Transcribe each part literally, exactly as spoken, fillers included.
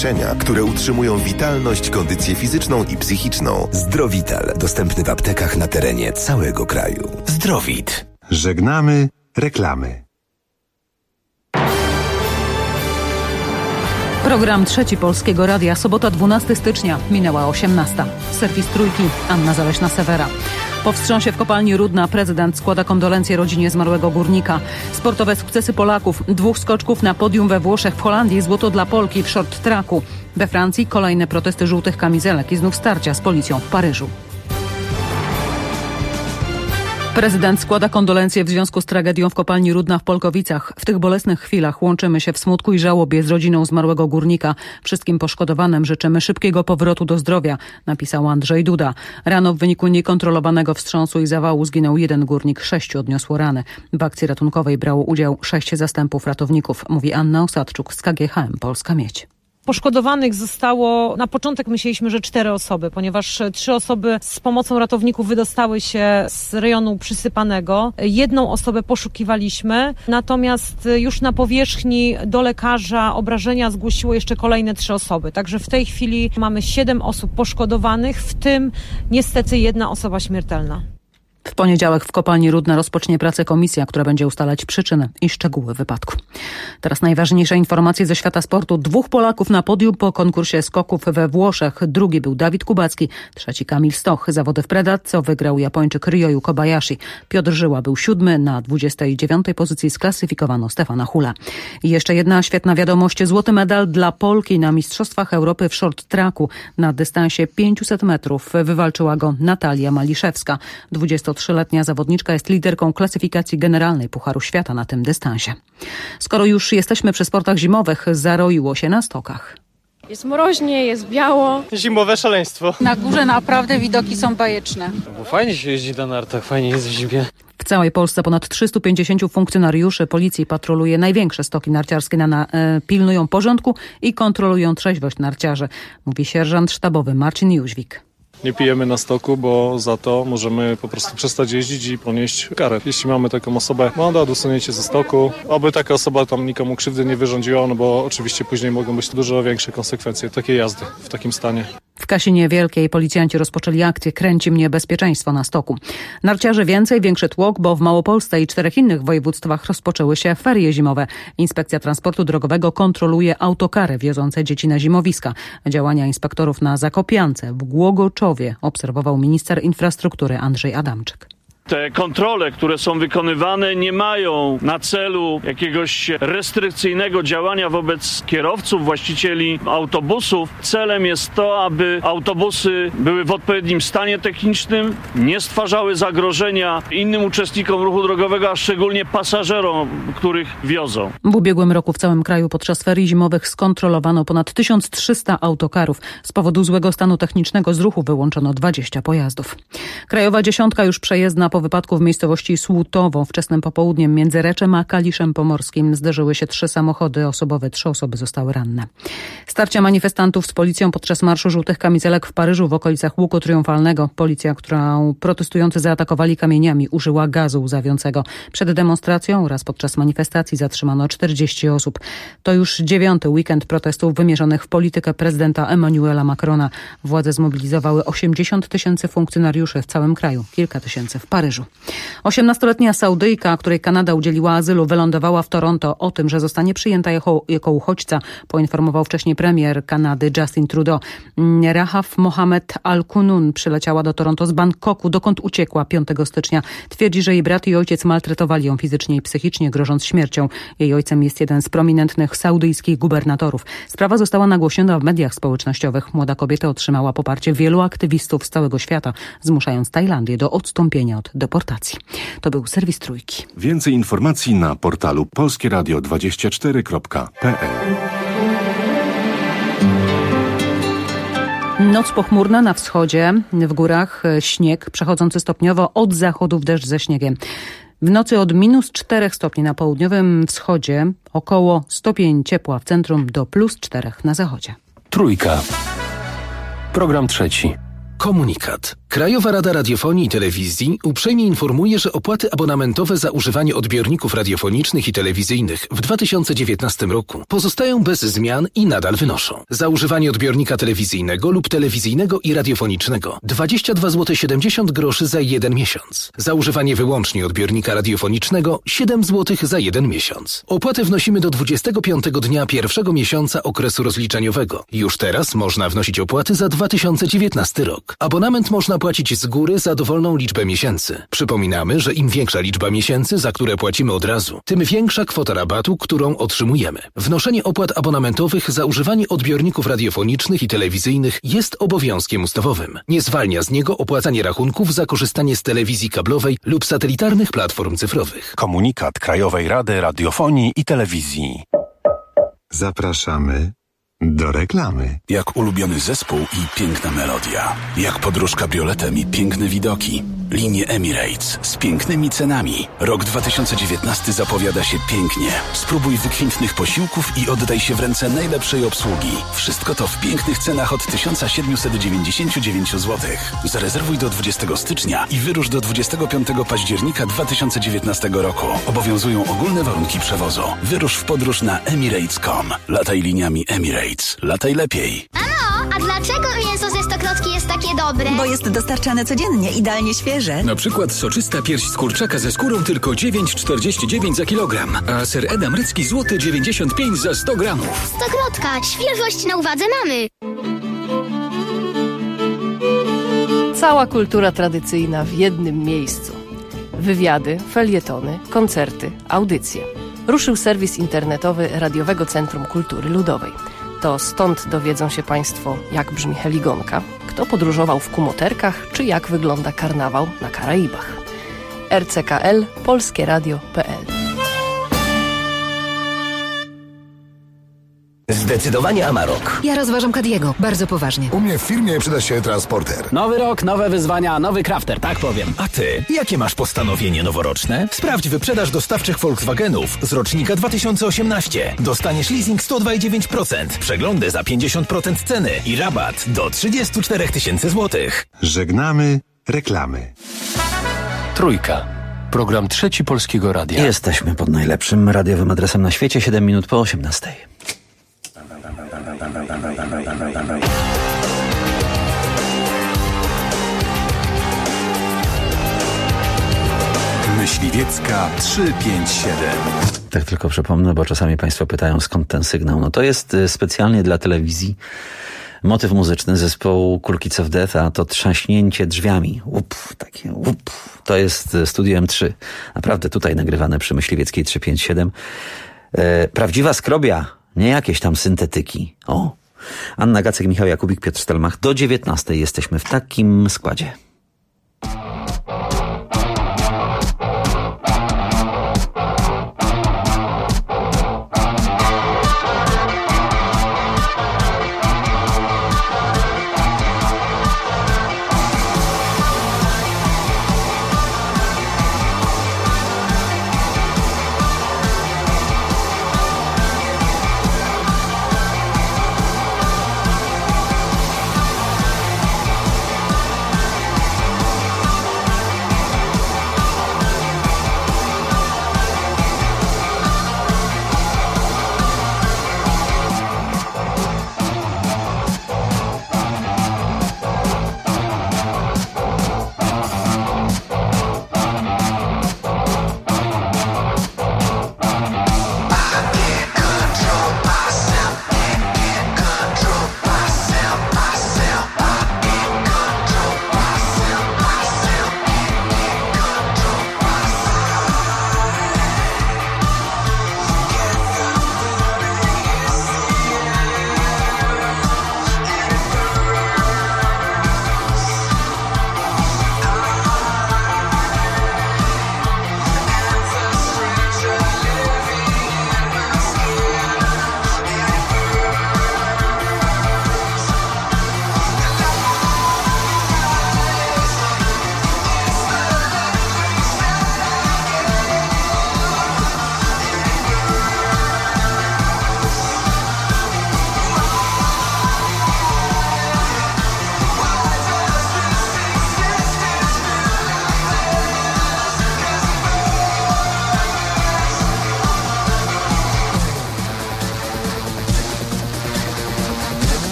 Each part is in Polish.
które utrzymują witalność, kondycję fizyczną i psychiczną. Zdrowital. Dostępny w aptekach na terenie całego kraju. Zdrowit. Żegnamy reklamy. Program Trzeci Polskiego Radia. Sobota dwunastego stycznia. Minęła osiemnasta. Serwis Trójki. Anna Zaleśna-Sewera. Po wstrząsie w kopalni Rudna prezydent składa kondolencje rodzinie zmarłego górnika. Sportowe sukcesy Polaków. Dwóch skoczków na podium we Włoszech, w Holandii złoto dla Polki w short tracku. We Francji kolejne protesty żółtych kamizelek i znów starcia z policją w Paryżu. Prezydent składa kondolencje w związku z tragedią w kopalni Rudna w Polkowicach. W tych bolesnych chwilach łączymy się w smutku i żałobie z rodziną zmarłego górnika. Wszystkim poszkodowanym życzymy szybkiego powrotu do zdrowia, napisał Andrzej Duda. Rano w wyniku niekontrolowanego wstrząsu i zawału zginął jeden górnik, sześciu odniosło rany. W akcji ratunkowej brało udział sześć zastępów ratowników, mówi Anna Osadczuk z K G H M Polska Miedź. Poszkodowanych zostało, na początek myśleliśmy, że cztery osoby, ponieważ trzy osoby z pomocą ratowników wydostały się z rejonu przysypanego. Jedną osobę poszukiwaliśmy, natomiast już na powierzchni do lekarza obrażenia zgłosiło jeszcze kolejne trzy osoby. Także w tej chwili mamy siedem osób poszkodowanych, w tym niestety jedna osoba śmiertelna. W poniedziałek w kopalni Rudna rozpocznie pracę komisja, która będzie ustalać przyczyny i szczegóły wypadku. Teraz najważniejsze informacje ze świata sportu. Dwóch Polaków na podium po konkursie skoków we Włoszech. Drugi był Dawid Kubacki, trzeci Kamil Stoch. Zawody w Predatco wygrał Japończyk Ryoyu Kobayashi. Piotr Żyła był siódmy, na dwudziestej dziewiątej pozycji sklasyfikowano Stefana Hula. I jeszcze jedna świetna wiadomość. Złoty medal dla Polki na Mistrzostwach Europy w short tracku. Na dystansie pięćset metrów wywalczyła go Natalia Maliszewska. dwudziestotrzyletnia zawodniczka jest liderką klasyfikacji generalnej Pucharu Świata na tym dystansie. Skoro już jesteśmy przy sportach zimowych, zaroiło się na stokach. Jest mroźnie, jest biało. Zimowe szaleństwo. Na górze naprawdę widoki są bajeczne. Bo fajnie się jeździ na nartach, fajnie jest w zimie. W całej Polsce ponad trzystu pięćdziesięciu funkcjonariuszy policji patroluje największe stoki narciarskie, na, na, e, pilnują porządku i kontrolują trzeźwość narciarzy, mówi sierżant sztabowy Marcin Jóźwik. Nie pijemy na stoku, bo za to możemy po prostu przestać jeździć i ponieść karę. Jeśli mamy taką osobę, mandat, usunięcie ze stoku, oby taka osoba tam nikomu krzywdy nie wyrządziła, no bo oczywiście później mogą być dużo większe konsekwencje takiej jazdy w takim stanie. W Kasinie Wielkiej policjanci rozpoczęli akcję Kręci mnie bezpieczeństwo na stoku. Narciarzy więcej, większy tłok, bo w Małopolsce i czterech innych województwach rozpoczęły się ferie zimowe. Inspekcja Transportu Drogowego kontroluje autokary wiozące dzieci na zimowiska. Działania inspektorów na Zakopiance, w Głogoczowie obserwował minister infrastruktury Andrzej Adamczyk. Te kontrole, które są wykonywane, nie mają na celu jakiegoś restrykcyjnego działania wobec kierowców, właścicieli autobusów. Celem jest to, aby autobusy były w odpowiednim stanie technicznym, nie stwarzały zagrożenia innym uczestnikom ruchu drogowego, a szczególnie pasażerom, których wiozą. W ubiegłym roku w całym kraju podczas ferii zimowych skontrolowano ponad tysiąc trzysta autokarów. Z powodu złego stanu technicznego z ruchu wyłączono dwadzieścia pojazdów. Krajowa dziesiątka już przejezdna po wypadku w miejscowości Słutowo. Wczesnym popołudniem między Reczem a Kaliszem Pomorskim zderzyły się trzy samochody osobowe. Trzy osoby zostały ranne. Starcia manifestantów z policją podczas marszu żółtych kamizelek w Paryżu w okolicach Łuku Triumfalnego. Policja, którą protestujący zaatakowali kamieniami, użyła gazu łzawiącego. Przed demonstracją oraz podczas manifestacji zatrzymano czterdzieści osób. To już dziewiąty weekend protestów wymierzonych w politykę prezydenta Emmanuela Macrona. Władze zmobilizowały osiemdziesiąt tysięcy funkcjonariuszy w całym kraju, kilka tysięcy w Paryżu. osiemnastoletnia Saudyjka, której Kanada udzieliła azylu, wylądowała w Toronto. O tym, że zostanie przyjęta jako, jako uchodźca, poinformował wcześniej premier Kanady Justin Trudeau. Rahaf Mohamed Al-Kunun przyleciała do Toronto z Bangkoku, dokąd uciekła piątego stycznia. Twierdzi, że jej brat i ojciec maltretowali ją fizycznie i psychicznie, grożąc śmiercią. Jej ojcem jest jeden z prominentnych saudyjskich gubernatorów. Sprawa została nagłośniona w mediach społecznościowych. Młoda kobieta otrzymała poparcie wielu aktywistów z całego świata, zmuszając Tajlandię do odstąpienia od deportacji. To był serwis Trójki. Więcej informacji na portalu polskie radio dwadzieścia cztery kropka p l. Noc pochmurna na wschodzie, w górach śnieg, przechodzący stopniowo od zachodu w deszcz ze śniegiem. W nocy od minus czterech stopni na południowym wschodzie, około stopień ciepła w centrum do plus czterech na zachodzie. Trójka. Program trzeci. Komunikat. Krajowa Rada Radiofonii i Telewizji uprzejmie informuje, że opłaty abonamentowe za używanie odbiorników radiofonicznych i telewizyjnych w dwa tysiące dziewiętnastym roku pozostają bez zmian i nadal wynoszą: za używanie odbiornika telewizyjnego lub telewizyjnego i radiofonicznego dwadzieścia dwa złote siedemdziesiąt groszy za jeden miesiąc. Za używanie wyłącznie odbiornika radiofonicznego siedem złotych za jeden miesiąc. Opłatę wnosimy do dwudziestego piątego dnia pierwszego miesiąca okresu rozliczeniowego. Już teraz można wnosić opłaty za dwa tysiące dziewiętnasty rok. Abonament można płacić z góry za dowolną liczbę miesięcy. Przypominamy, że im większa liczba miesięcy, za które płacimy od razu, tym większa kwota rabatu, którą otrzymujemy. Wnoszenie opłat abonamentowych za używanie odbiorników radiofonicznych i telewizyjnych jest obowiązkiem ustawowym. Nie zwalnia z niego opłacanie rachunków za korzystanie z telewizji kablowej lub satelitarnych platform cyfrowych. Komunikat Krajowej Rady Radiofonii i Telewizji. Zapraszamy do reklamy. Jak ulubiony zespół i piękna melodia. Jak podróż kabrioletem i piękne widoki. Linie Emirates z pięknymi cenami. Rok dwa tysiące dziewiętnasty zapowiada się pięknie. Spróbuj wykwintnych posiłków i oddaj się w ręce najlepszej obsługi. Wszystko to w pięknych cenach od tysiąc siedemset dziewięćdziesiąt dziewięć złotych. Zarezerwuj do dwudziestego stycznia i wyrusz do dwudziestego piątego października dwa tysiące dziewiętnastego roku. Obowiązują ogólne warunki przewozu. Wyrusz w podróż na emirates kropka com. Lataj liniami Emirates. Lataj lepiej. Mamo, a dlaczego mięso ze Stokrotki jest takie dobre? Bo jest dostarczane codziennie, idealnie świeże. Na przykład soczysta pierś z kurczaka ze skórą tylko dziewięć czterdzieści dziewięć za kilogram, a ser edam rycki złoty dziewięćdziesiąt pięć za sto gramów. Stokrotka, świeżość na uwadze mamy. Cała kultura tradycyjna w jednym miejscu. Wywiady, felietony, koncerty, audycje. Ruszył serwis internetowy Radiowego Centrum Kultury Ludowej. To stąd dowiedzą się Państwo, jak brzmi heligonka, kto podróżował w kumoterkach, czy jak wygląda karnawał na Karaibach. R C K L, polskie radio kropka p l. Zdecydowanie Amarok. Ja rozważam Caddiego, bardzo poważnie. U mnie w firmie przyda się transporter. Nowy rok, nowe wyzwania, nowy crafter, tak powiem. A ty, jakie masz postanowienie noworoczne? Sprawdź wyprzedaż dostawczych Volkswagenów z rocznika dwa tysiące osiemnastego. Dostaniesz leasing sto dwa i dziewięć procent, przeglądy za pięćdziesiąt procent ceny i rabat do trzydzieści cztery tysiące złotych. Żegnamy reklamy. Trójka. Program Trzeci Polskiego Radia. Jesteśmy pod najlepszym radiowym adresem na świecie, siedem minut po osiemnastej. Myśliwiecka trzysta pięćdziesiąt siedem. Tak tylko przypomnę, bo czasami Państwo pytają, skąd ten sygnał. No to jest specjalnie dla telewizji motyw muzyczny zespołu Cool Kids of Death, a to trzaśnięcie drzwiami. Łup, takie łup. To jest Studio M trzy. Naprawdę tutaj nagrywane przy Myśliwieckiej trzysta pięćdziesiąt siedem. E, prawdziwa skrobia, nie jakieś tam syntetyki. O! Anna Gacek, Michał Jakubik, Piotr Stelmach. Do dziewiętnastej jesteśmy w takim składzie.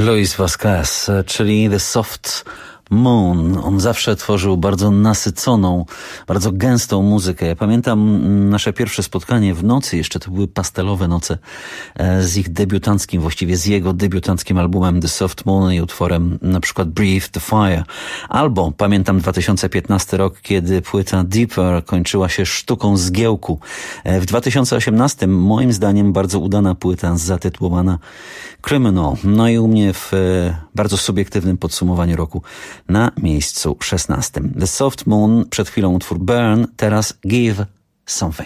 Luis Vasquez, czyli The Soft Moon. On zawsze tworzył bardzo nasyconą, bardzo gęstą muzykę. Ja pamiętam nasze pierwsze spotkanie w nocy, jeszcze to były pastelowe noce, z ich debiutanckim, właściwie z jego debiutanckim albumem The Soft Moon i utworem na przykład Breathe the Fire. Albo pamiętam dwa tysiące piętnasty rok, kiedy płyta Deeper kończyła się sztuką zgiełku. W dwa tysiące osiemnastym moim zdaniem bardzo udana płyta zatytułowana Criminal. No i u mnie w bardzo subiektywnym podsumowaniu roku na miejscu szesnastym. The Soft Moon, przed chwilą utwór Burn, teraz Give Something.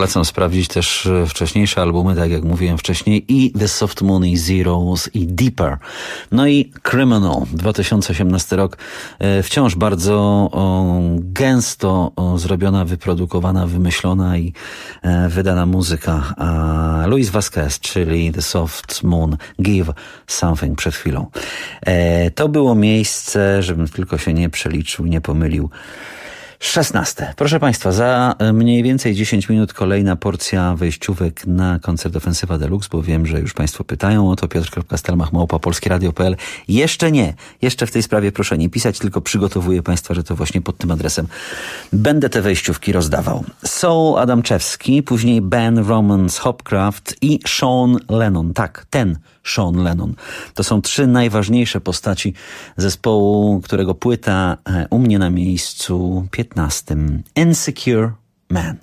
Polecam sprawdzić też wcześniejsze albumy, tak jak mówiłem wcześniej, i The Soft Moon, i Zeros, i Deeper. No i Criminal, dwa tysiące osiemnasty rok. Wciąż bardzo o, gęsto o, zrobiona, wyprodukowana, wymyślona i e, wydana muzyka. A Luis Vasquez, czyli The Soft Moon, Give Something przed chwilą. E, to było miejsce, żebym tylko się nie przeliczył, nie pomylił. szesnaste. Proszę Państwa, za mniej więcej dziesięć minut kolejna porcja wejściówek na koncert Ofensywa Deluxe, bo wiem, że już Państwo pytają o to. Piotr kropka stelmach małpa polskieradio kropka p l. Jeszcze nie. Jeszcze w tej sprawie proszę nie pisać, tylko przygotowuję Państwa, że to właśnie pod tym adresem będę te wejściówki rozdawał. Soul Adamczewski, później Ben Romans Hopcraft i Sean Lennon. Tak, ten Sean Lennon. To są trzy najważniejsze postaci zespołu, którego płyta u mnie na miejscu piętnastym. Insecure Man.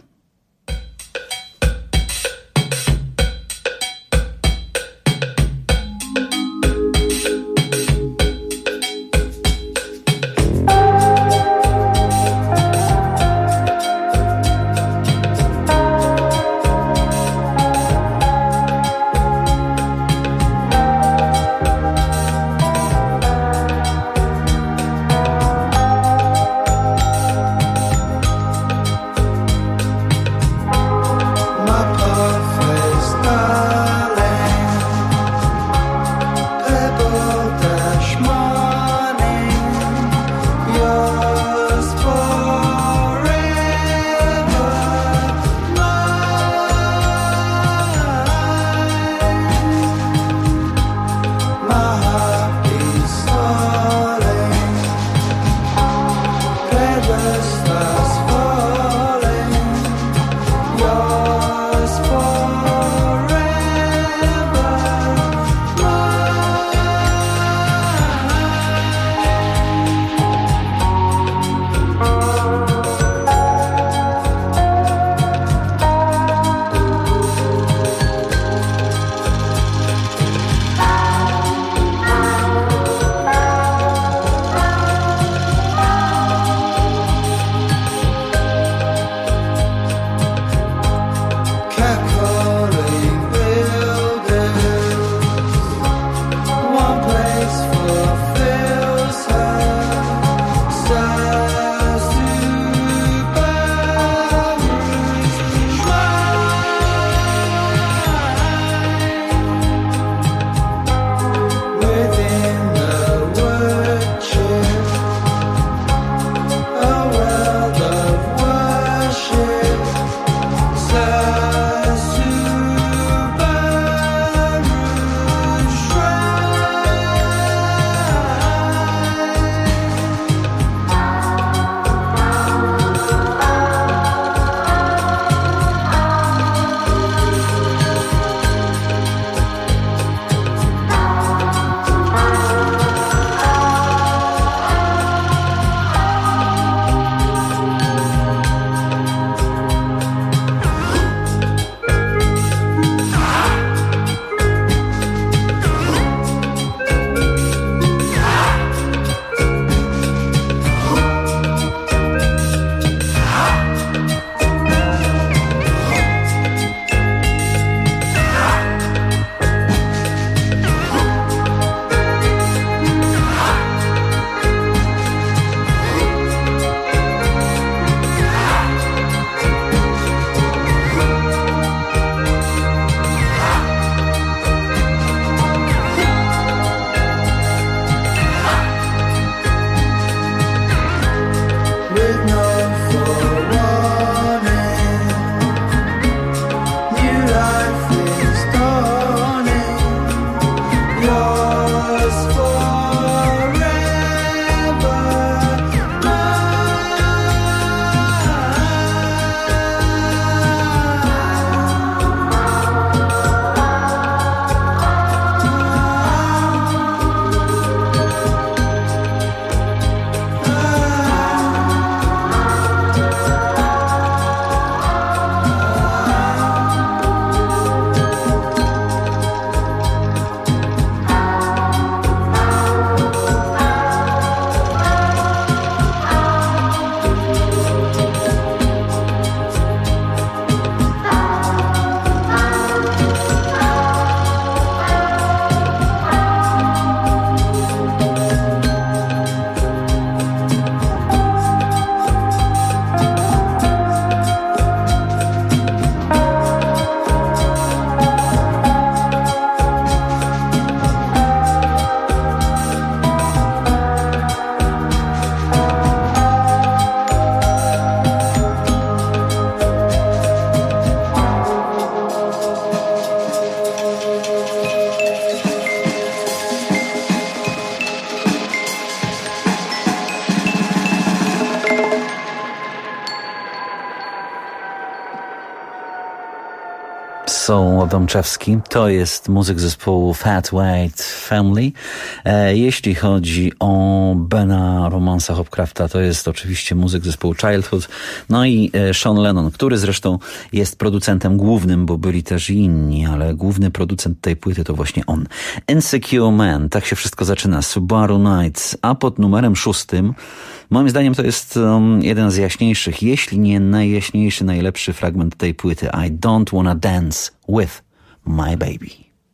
Są Domczewski, to jest muzyk zespołu Fat White Family. E, jeśli chodzi o Bena Romansa Hopcrafta, to jest oczywiście muzyk zespołu Childhood. No i e, Sean Lennon, który zresztą jest producentem głównym, bo byli też inni, ale główny producent tej płyty to właśnie on. Insecure Man, tak się wszystko zaczyna. Subaru Nights, a pod numerem szóstym moim zdaniem to jest um, jeden z jaśniejszych, jeśli nie najjaśniejszy, najlepszy fragment tej płyty. I don't wanna dance with my baby.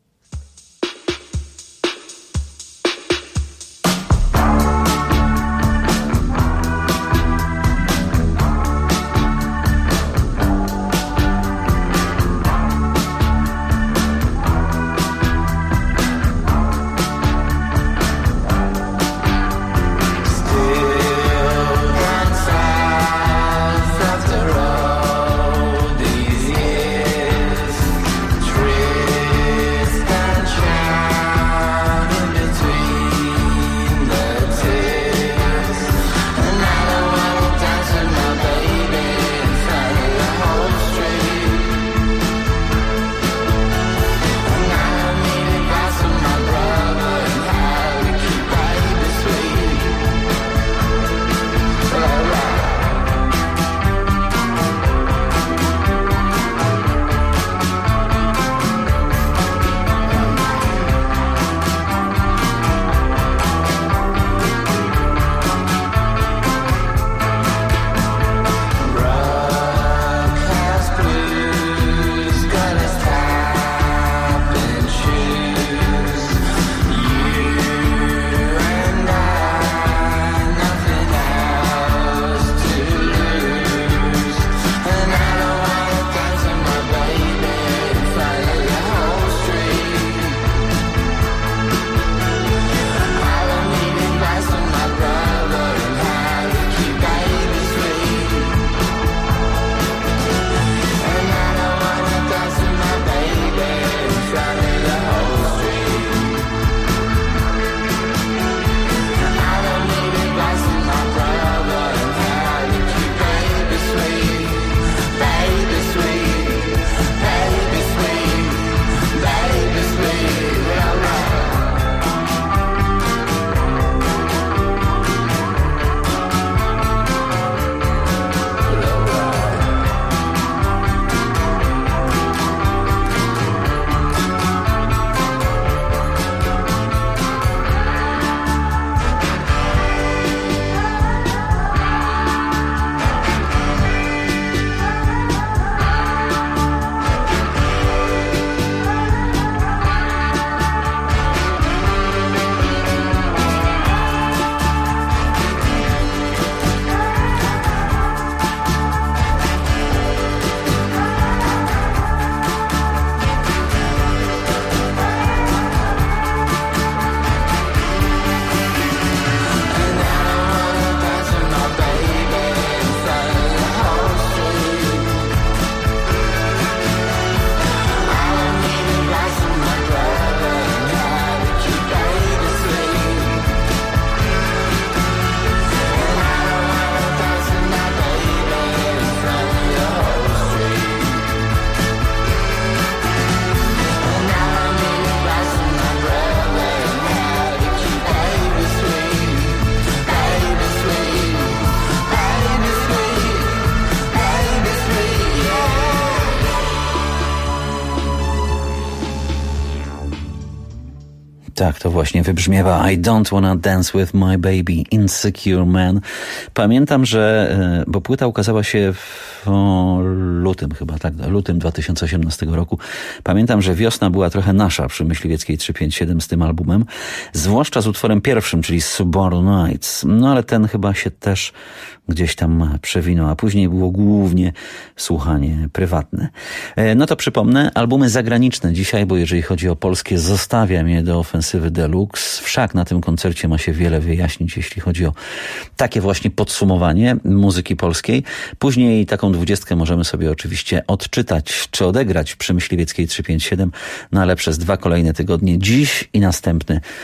Tak, to właśnie wybrzmiewa I don't wanna dance with my baby, Insecure Man. Pamiętam, że, bo płyta ukazała się w o, lutym chyba, tak, lutym dwa tysiące osiemnastego roku. Pamiętam, że wiosna była trochę nasza przy Myśliwieckiej trzysta pięćdziesiąt siedem z tym albumem, zwłaszcza z utworem pierwszym, czyli Subaru Nights. No ale ten chyba się też gdzieś tam przewinął, a później było głównie słuchanie prywatne. No to przypomnę, albumy zagraniczne dzisiaj, bo jeżeli chodzi o polskie, zostawiam je do Ofensywy Deluxe. Wszak na tym koncercie ma się wiele wyjaśnić, jeśli chodzi o takie właśnie podsumowanie muzyki polskiej. Później taką dwudziestkę możemy sobie oczywiście odczytać, czy odegrać przy Myśliwieckiej trzysta pięćdziesiąt siedem, no ale przez dwa kolejne tygodnie, dziś i następny,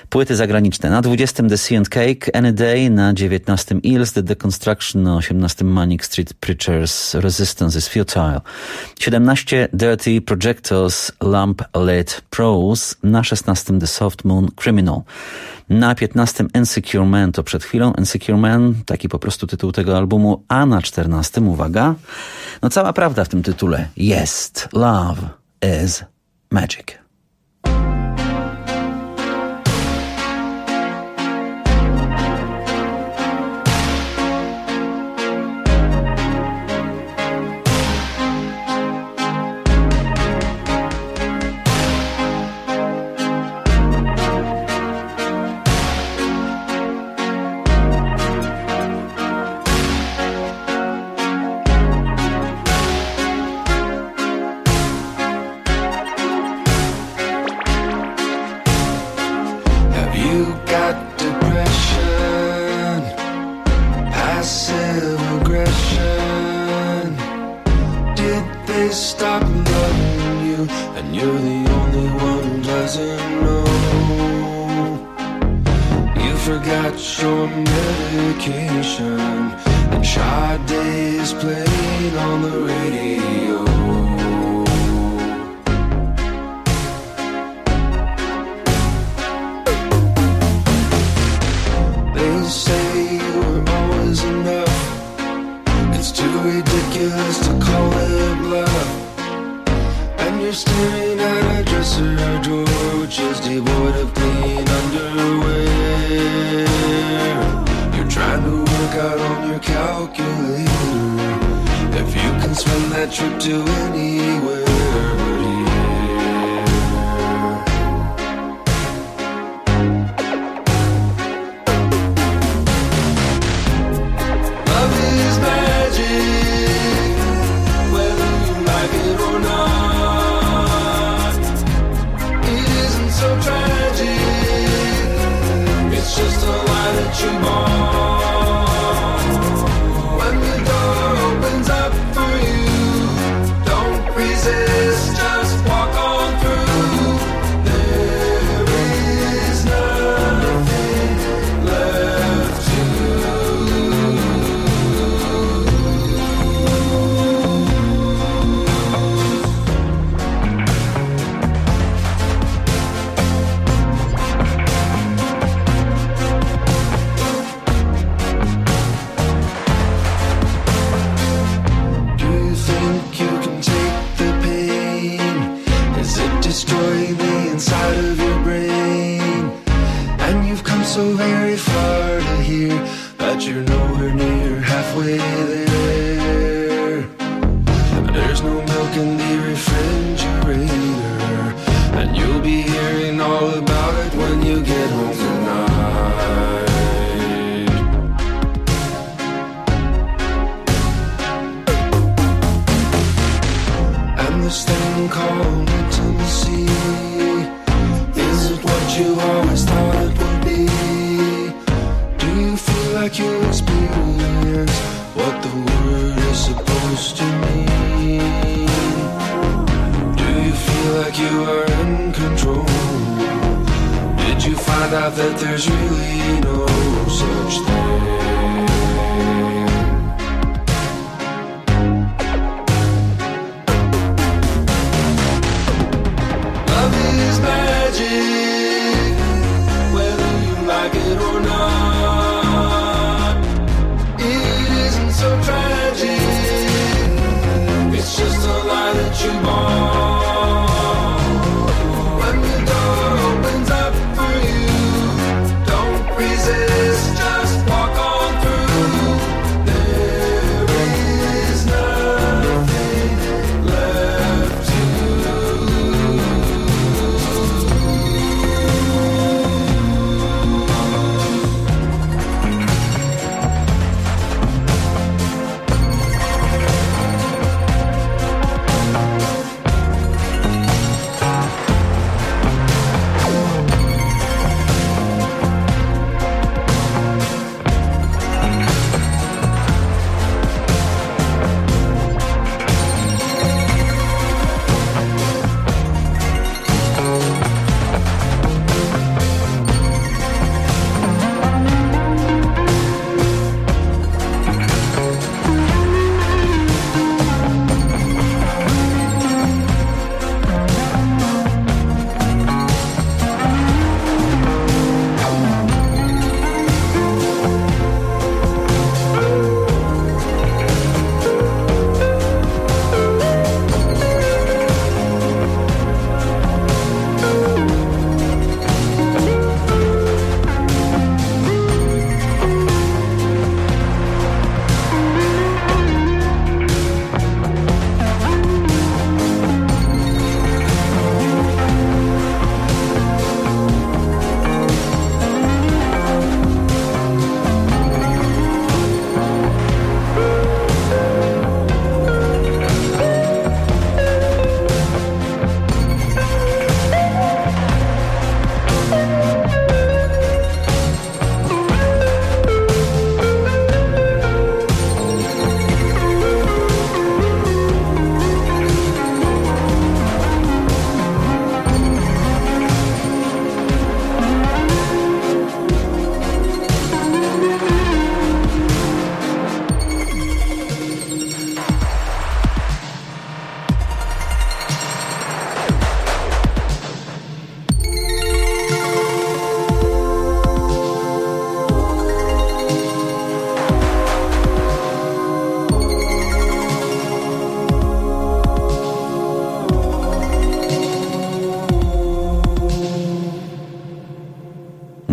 Płyty zagraniczne. Na dwudziestym The Sea and Cake, Any Day. Na dziewiętnastym Eels, The Deconstruction. Na osiemnastym Manic Street Preachers, Resistance is Futile. siedemnaście Dirty Projectors, Lamp Lit Prose. Na szesnastym The Soft Moon, Criminal. Na piętnastym Insecure Man, to przed chwilą Insecure Man, taki po prostu tytuł tego albumu. A na czternastym, uwaga, no cała prawda w tym tytule jest. Love is Magic.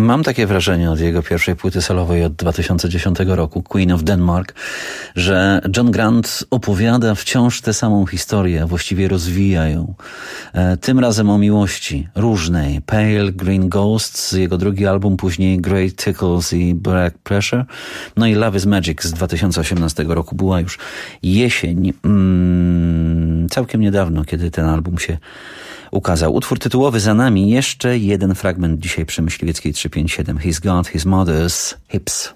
Mam takie wrażenie od jego pierwszej płyty solowej od dwa tysiące dziesiątego roku, Queen of Denmark, że John Grant opowiada wciąż tę samą historię, właściwie rozwija ją. Tym razem o miłości różnej. Pale Green Ghosts, jego drugi album, później Great Tickles i Black Pressure. No i Love is Magic z dwa tysiące osiemnastego roku. Była już jesień, mm, całkiem niedawno, kiedy ten album się ukazał. Utwór tytułowy za nami. Jeszcze jeden fragment dzisiaj przy Myśliwieckiej trzysta pięćdziesiąt siedem. He's got his mother's hips.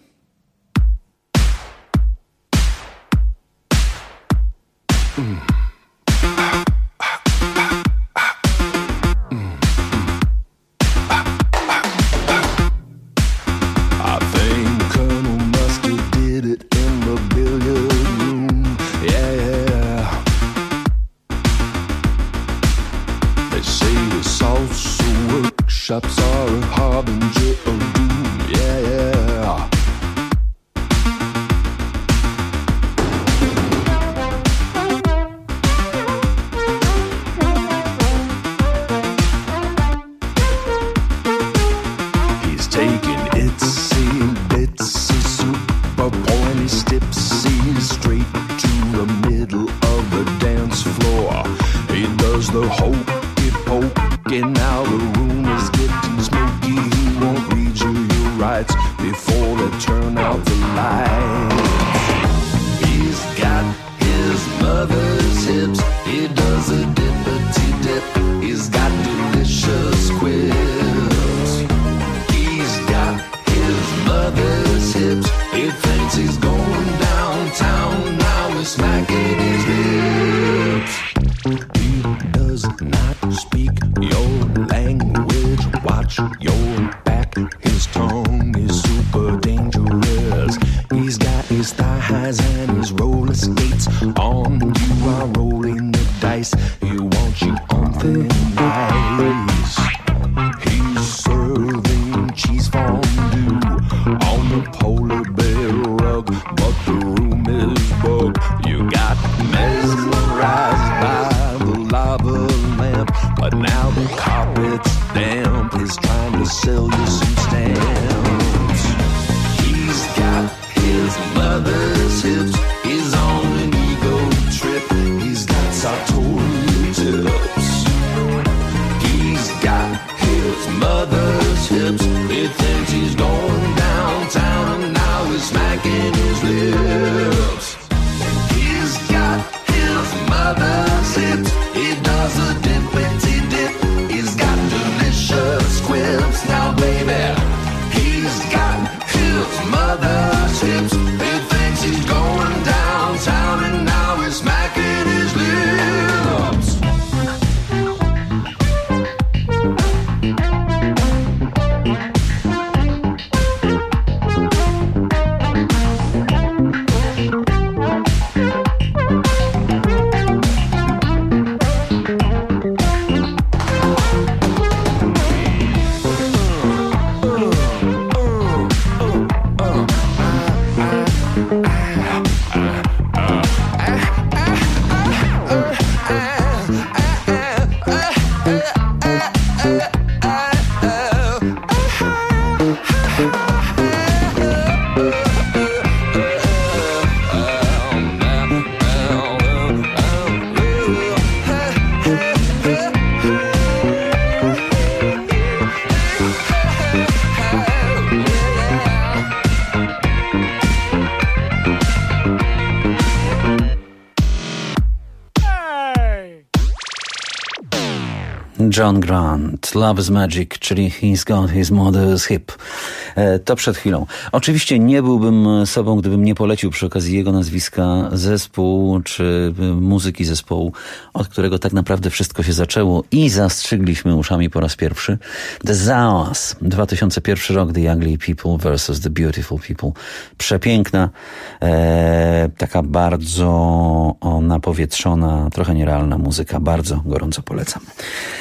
Mm. Shops are a harbinger of doom, yeah, yeah. He's taking itsy bitsy super pointy stipsy straight to the middle of the dance floor. He does the hokey pokey, now the room is getting smoky. He won't read you your rights before they turn out the lights. He's got his mother's hips. He does a dippity dip. He's got delicious quips. He's got his mother's hips. He thinks he's going downtown. Now he's smacking his lips. He does not speak your language. Watch your back. His tongue is super dangerous. He's got his thigh highs and his roller skates on. You are rolling the dice. He wants you on thin ice. He's serving cheese fondue on the polar bear rug, but the room is bugged. You got mesmerized by the lava lamp, but now the carpet's damp. He's trying to sell you some stamps. He's got his mother's hips. He's on an ego trip. He's got sartorial tips. He's got his mother's hips. He thinks he's going downtown, and now he's smacking his lips. He's got his mother's hips. He does a dippity dip. He's got delicious quips. Now, baby, he's got his mother's hips. He thinks he's going downtown, and now he's smacking his lips. John Grant, Love is Magic, czyli He's Got His Mother's Hip. E, to przed chwilą. Oczywiście nie byłbym sobą, gdybym nie polecił przy okazji jego nazwiska zespół, czy muzyki zespołu, od którego tak naprawdę wszystko się zaczęło i zastrzygliśmy uszami po raz pierwszy. The Zawas, dwa tysiące pierwszy rok, The Ugly People versus The Beautiful People. Przepiękna, e, taka bardzo napowietrzona, trochę nierealna muzyka. Bardzo gorąco polecam.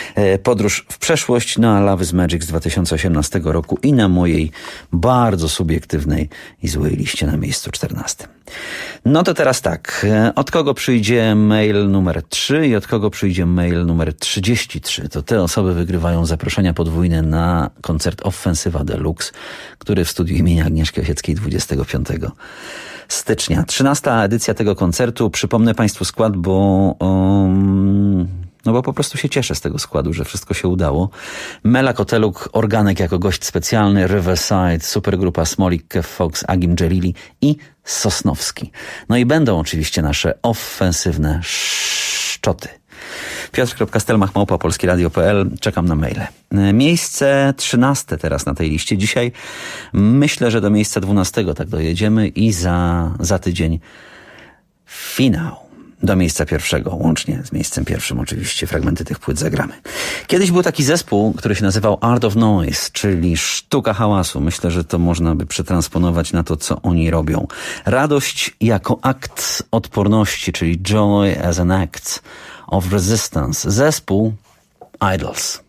Podróż w przeszłość na Love is Magic z dwa tysiące osiemnastego roku i na mojej bardzo subiektywnej i złej liście na miejscu czternastym. No to teraz tak, od kogo przyjdzie mail numer trzy i od kogo przyjdzie mail numer trzydzieści trzy? To te osoby wygrywają zaproszenia podwójne na koncert Offensywa Deluxe, który w studiu imienia Agnieszki Osieckiej dwudziestego piątego stycznia. trzynasta edycja tego koncertu. Przypomnę Państwu skład, bo um, no bo po prostu się cieszę z tego składu, że wszystko się udało. Mela Koteluk, organek jako gość specjalny, Riverside, supergrupa Smolik, Kev Fox, Agim Dżelili i Sosnowski. No i będą oczywiście nasze ofensywne szczoty. piotr kropka stelmach małpa polskieradio kropka p l. Czekam na maile. Miejsce trzynaste teraz na tej liście. Dzisiaj myślę, że do miejsca dwunastego tak dojedziemy i za, za tydzień finał. Do miejsca pierwszego, łącznie z miejscem pierwszym oczywiście, fragmenty tych płyt zagramy. Kiedyś był taki zespół, który się nazywał Art of Noise, czyli sztuka hałasu. Myślę, że to można by przetransponować na to, co oni robią. Radość jako akt odporności, czyli joy as an act of resistance. Zespół Idols.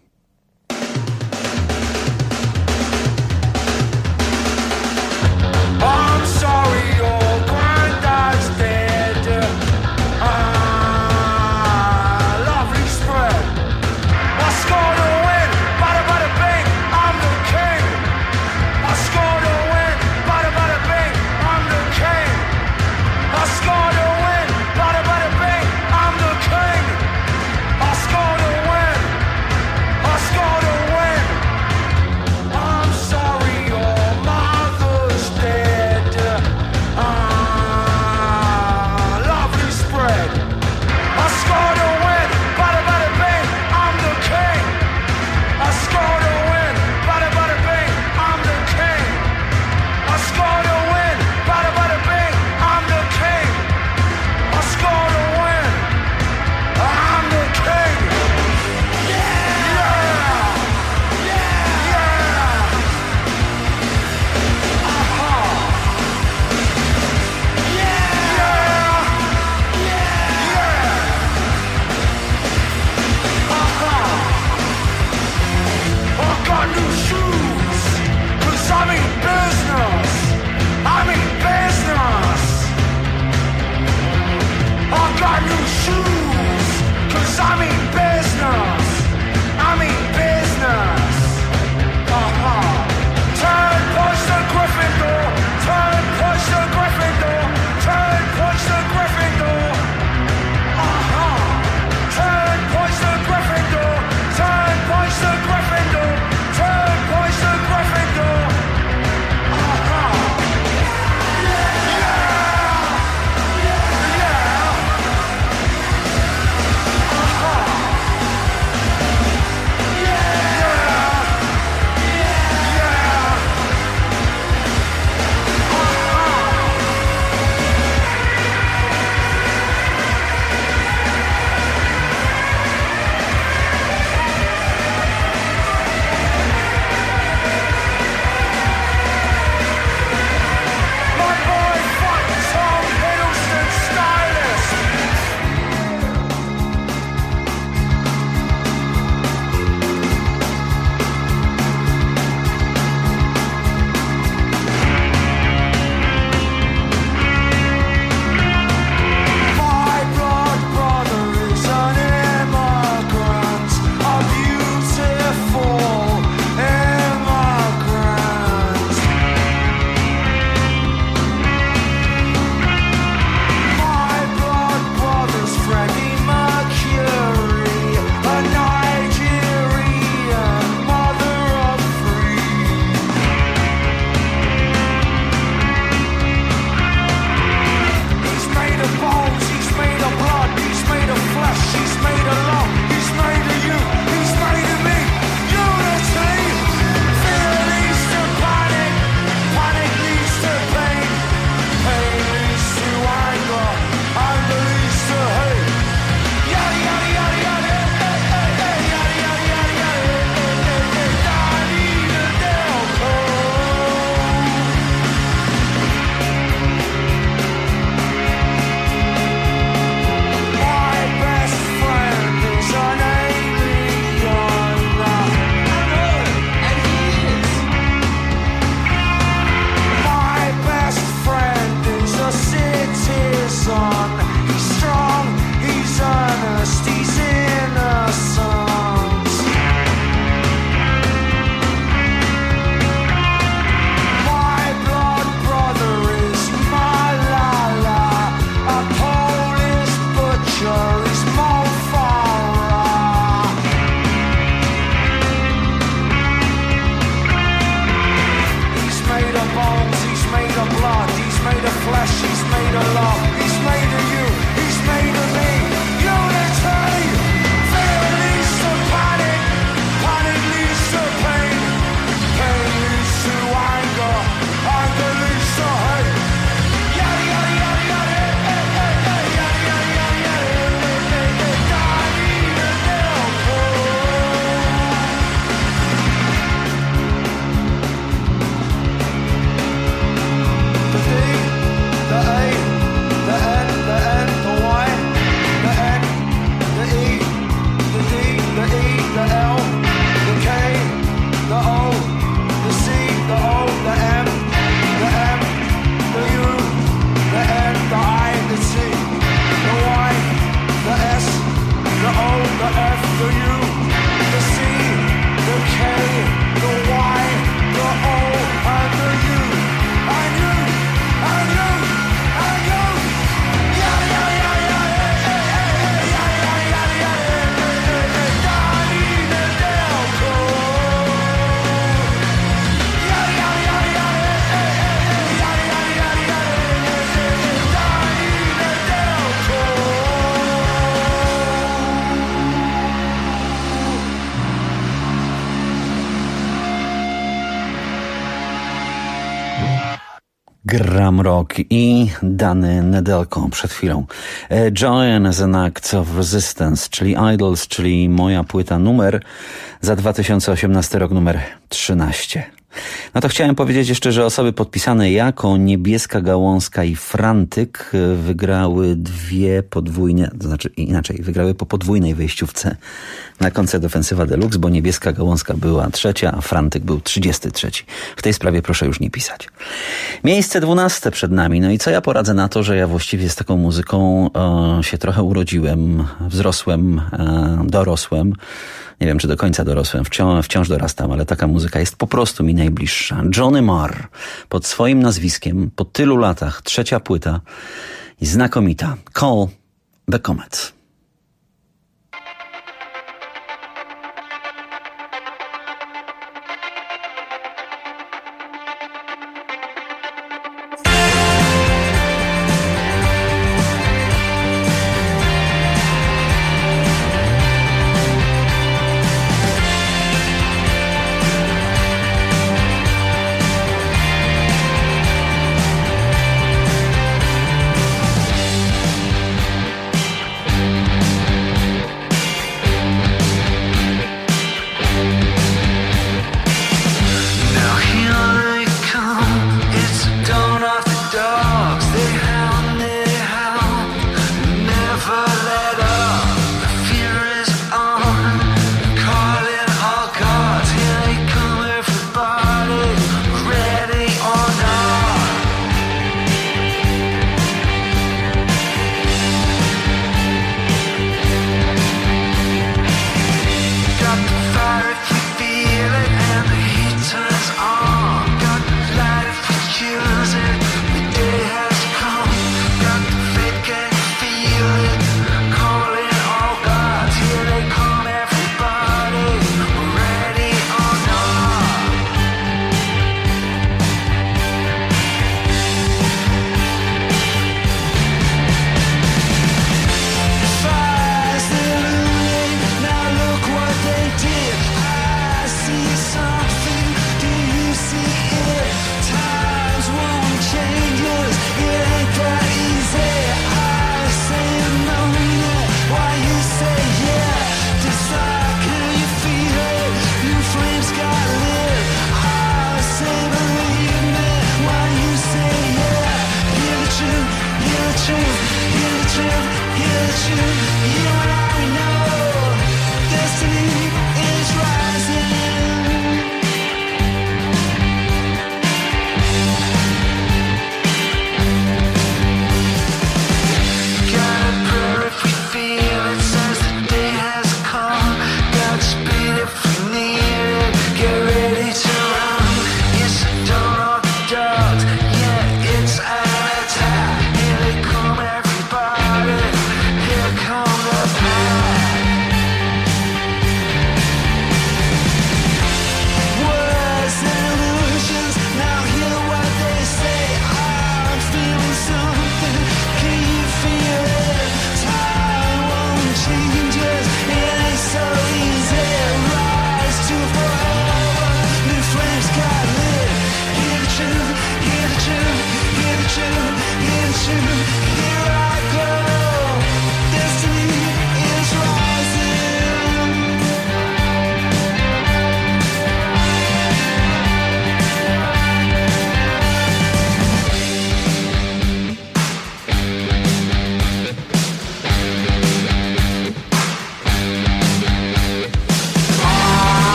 Gram Rock i Dany Nedelko przed chwilą. Join as an Act of Resistance, czyli Idols, czyli moja płyta numer za dwa tysiące osiemnasty rok, numer trzynaście. No to chciałem powiedzieć jeszcze, że osoby podpisane jako Niebieska Gałązka i Frantyk wygrały dwie podwójne, to znaczy inaczej, wygrały po podwójnej wejściówce na koncert Ofensywa Deluxe, bo Niebieska Gałązka była trzecia, a Frantyk był trzydziesty trzeci. W tej sprawie proszę już nie pisać. Miejsce dwunaste przed nami. No i co ja poradzę na to, że ja właściwie z taką muzyką e, się trochę urodziłem, wzrosłem, e, dorosłem. Nie wiem, czy do końca dorosłem, wciąż, wciąż dorastam, ale taka muzyka jest po prostu mi najbliższa. Johnny Marr, pod swoim nazwiskiem, po tylu latach, trzecia płyta i znakomita. Call the Comet.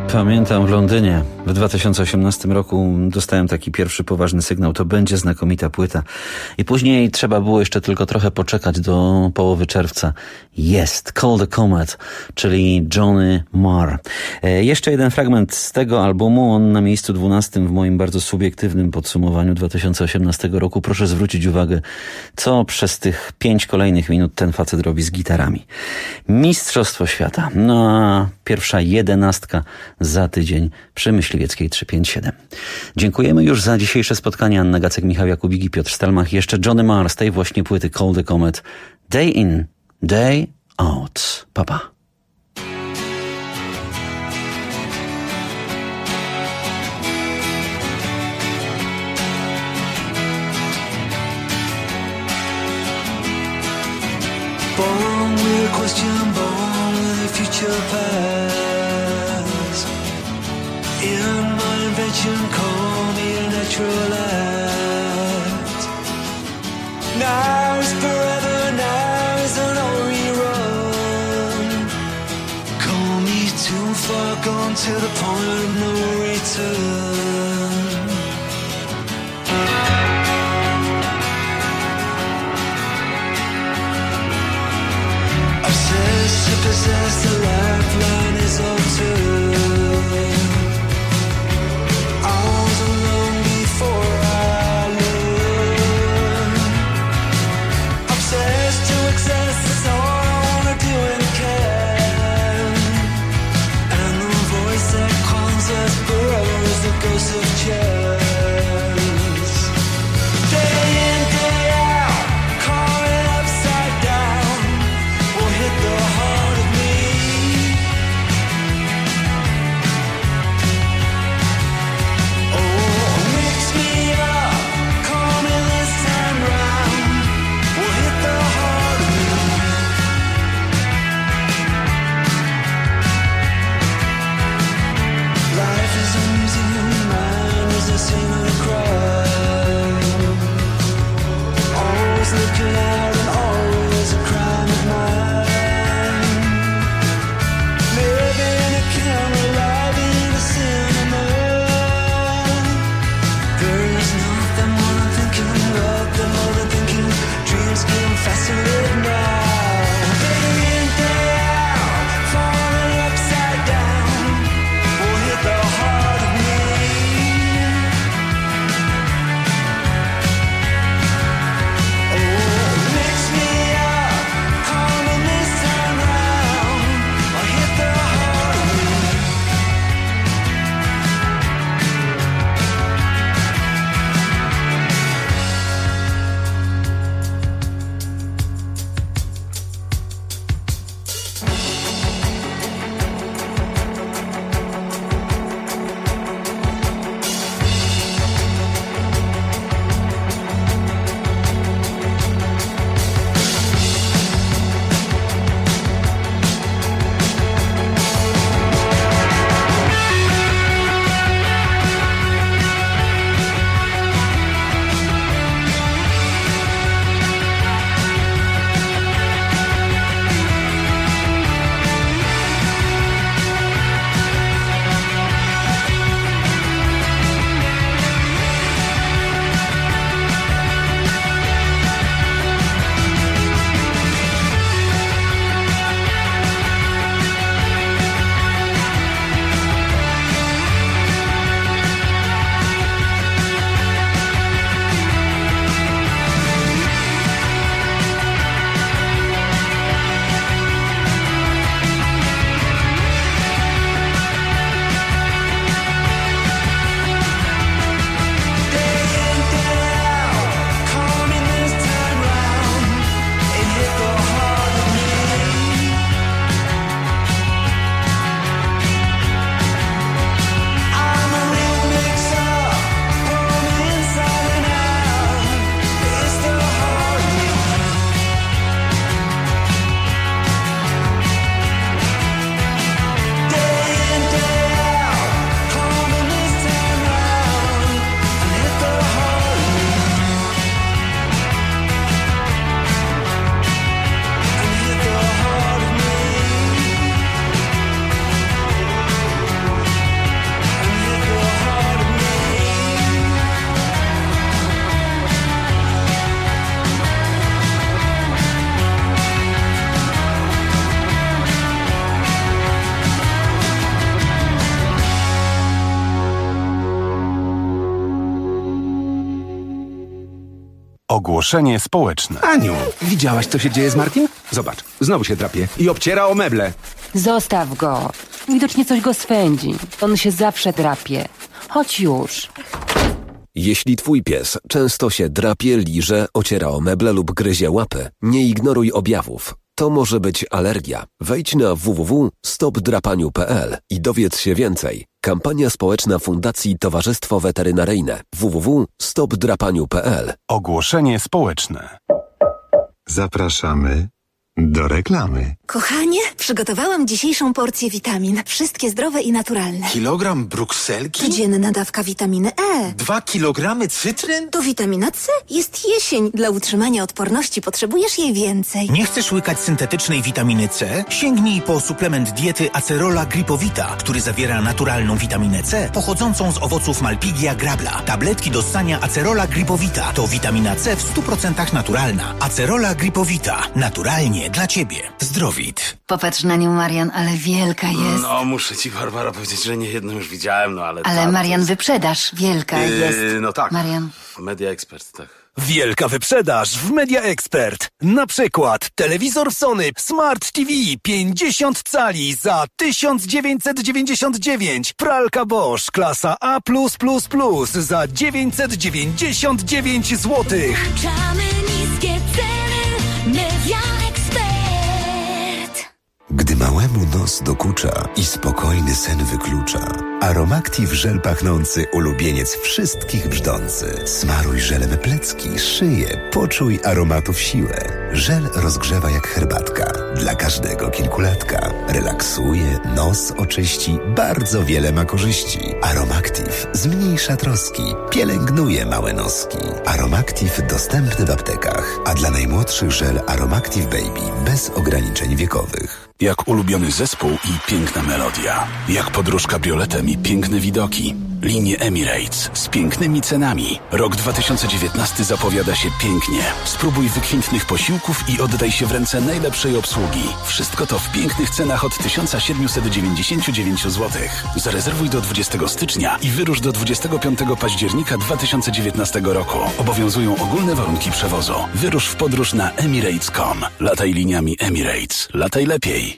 Pamiętam w Londynie w dwa tysiące osiemnastym roku dostałem taki pierwszy poważny sygnał, to będzie znakomita płyta. I później trzeba było jeszcze tylko trochę poczekać do połowy czerwca. Jest Call the Comet, czyli Johnny Marr. E, jeszcze jeden fragment z tego albumu, on na miejscu dwunastym w moim bardzo subiektywnym podsumowaniu dwa tysiące osiemnastego roku. Proszę zwrócić uwagę, co przez tych pięć kolejnych minut ten facet robi z gitarami. Mistrzostwo świata. No a pierwsza jedenastka za tydzień przy Myśliwieckiej trzysta pięćdziesiąt siedem. Dziękujemy już za dzisiejsze spotkanie. Anna Gacek, Michał Jakubik i Piotr Stelmach. Jeszcze Johnny Marr z tej właśnie płyty Call the Comet. Day in, day out. Pa, pa. Born with a question, born with a future past. In my invention, call me a naturalist. Now is forever, now is an old rerun. Call me too far gone to the point of no return. Obsessed to possess, the lifeline is all too. I was alone before I learned. Obsessed to excess, that's all I wanna do and can. And the voice that calls us forever is the ghost of chance. Day in, day out, call it upside down. We'll hit the heart of me. Looking out and always a crime of mine. Living a camera, live in a cinema. There is nothing more than thinking about them, more than thinking. Dreams getting fascinated now. Day in, day out, falling upside down. We'll hit the heart of me. Oh, Ogłoszenie społeczne. Aniu, widziałaś, co się dzieje z Markiem? Zobacz, znowu się drapie i obciera o meble. Zostaw go. Widocznie coś go swędzi. On się zawsze drapie. Chodź już. Jeśli twój pies często się drapie, liże, ociera o meble lub gryzie łapy, nie ignoruj objawów. To może być alergia. Wejdź na w w w kropka stop drapaniu kropka p l i dowiedz się więcej. Kampania społeczna Fundacji Towarzystwo Weterynaryjne. w w w kropka stop drapaniu kropka p l. Ogłoszenie społeczne. Zapraszamy do reklamy. Kochanie, przygotowałam dzisiejszą porcję witamin. Wszystkie zdrowe i naturalne. Kilogram brukselki? Codzienna dawka witaminy E. Dwa kilogramy cytryn? To witamina C. Jest jesień. Dla utrzymania odporności potrzebujesz jej więcej. Nie chcesz łykać syntetycznej witaminy C? Sięgnij po suplement diety Acerola Gripowita, który zawiera naturalną witaminę C pochodzącą z owoców Malpighia grabla. Tabletki do ssania Acerola Gripowita to witamina C w stu procentach naturalna. Acerola Gripowita. Naturalnie dla Ciebie. Zdrowit. Popatrz na nią, Marian, ale wielka jest. No, muszę Ci, Barbara, powiedzieć, że nie jedną już widziałem, no ale... Ale ta, Marian, jest... wyprzedaż. Wielka yy, jest. No tak. Marian. Media Expert, tak. Wielka wyprzedaż w Media Expert. Na przykład telewizor Sony Smart T V pięćdziesiąt cali za tysiąc dziewięćset dziewięćdziesiąt dziewięć. Pralka Bosch klasa A plus plus plus za dziewięćset dziewięćdziesiąt dziewięć złotych. Niskie ceny. Media Expert. Gdy małemu nos dokucza i spokojny sen wyklucza, Aromactive żel pachnący ulubieniec wszystkich brzdący. Smaruj żelem plecki, szyję, poczuj aromatów siłę. Żel rozgrzewa jak herbatka, dla każdego kilkulatka. Relaksuje, nos oczyści, bardzo wiele ma korzyści. Aromactive zmniejsza troski, pielęgnuje małe noski. Aromactive dostępny w aptekach, a dla najmłodszych żel Aromactive Baby bez ograniczeń wiekowych. Jak ulubiony zespół i piękna melodia. Jak podróż kabrioletem i piękne widoki. Linie Emirates z pięknymi cenami. Rok dwa tysiące dziewiętnasty zapowiada się pięknie. Spróbuj wykwintnych posiłków i oddaj się w ręce najlepszej obsługi. Wszystko to w pięknych cenach od tysiąc siedemset dziewięćdziesiąt dziewięć złotych. Zarezerwuj do dwudziestego stycznia i wyrusz do dwudziestego piątego października dwa tysiące dziewiętnastego roku. Obowiązują ogólne warunki przewozu. Wyrusz w podróż na emirates kropka com. Lataj liniami Emirates. Lataj lepiej.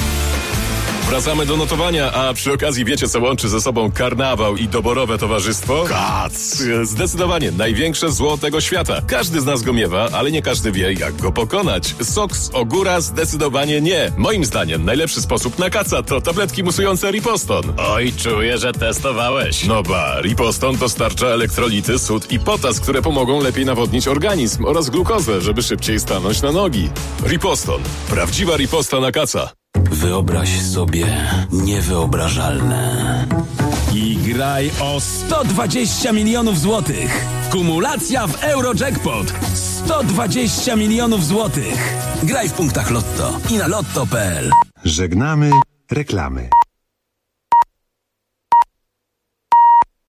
Wracamy do notowania, a przy okazji wiecie, co łączy ze sobą karnawał i doborowe towarzystwo? Kac! Zdecydowanie największe zło tego świata. Każdy z nas go miewa, ale nie każdy wie, jak go pokonać. Sok z ogóra zdecydowanie nie. Moim zdaniem najlepszy sposób na kaca to tabletki musujące Riposton. Oj, czuję, że testowałeś. No ba, Riposton dostarcza elektrolity, sód i potas, które pomogą lepiej nawodnić organizm oraz glukozę, żeby szybciej stanąć na nogi. Riposton. Prawdziwa riposta na kaca. Wyobraź sobie niewyobrażalne. I graj o sto dwadzieścia milionów złotych. Kumulacja w Eurojackpot. sto dwadzieścia milionów złotych. Graj w punktach Lotto i na lotto kropka p l. Żegnamy reklamy.